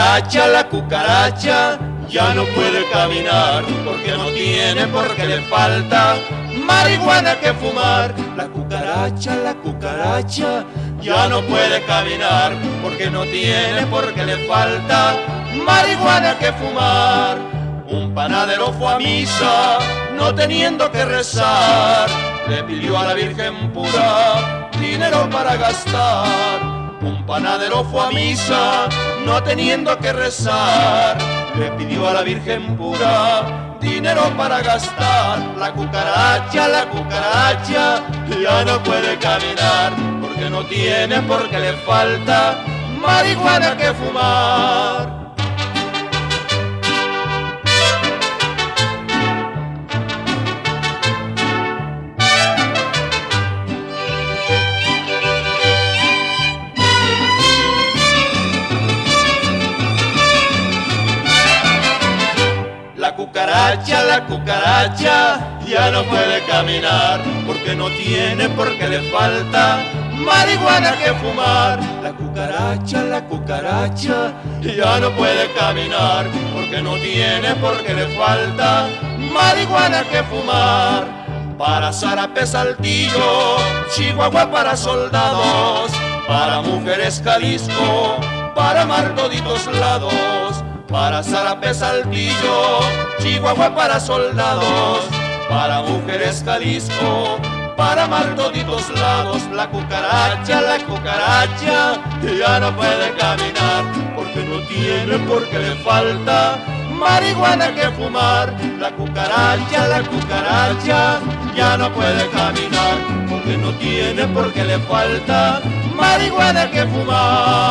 la cucaracha ya no puede caminar porque no tiene, porque le falta marihuana que fumar. La cucaracha ya no puede caminar porque no tiene, porque le falta marihuana que fumar. Un panadero fue a misa no teniendo que rezar, le pidió a la Virgen pura dinero para gastar. Un panadero fue a misa no teniendo que rezar, le pidió a la Virgen pura dinero para gastar. La cucaracha ya no puede caminar porque no tiene, porque le falta marihuana que fumar. La cucaracha ya no puede caminar porque no tiene, porque le falta marihuana que fumar. La cucaracha ya no puede caminar porque no tiene, porque le falta marihuana que fumar. Para Zarape, Saltillo, Chihuahua para soldados, para mujeres Jalisco, para amar toditos lados. Para Zarape, Saltillo, Chihuahua para soldados, para mujeres Jalisco, para amar toditos lados. La cucaracha ya no puede caminar porque no tiene, porque le falta marihuana que fumar. La cucaracha ya no puede caminar porque no tiene, porque le falta marihuana que fumar.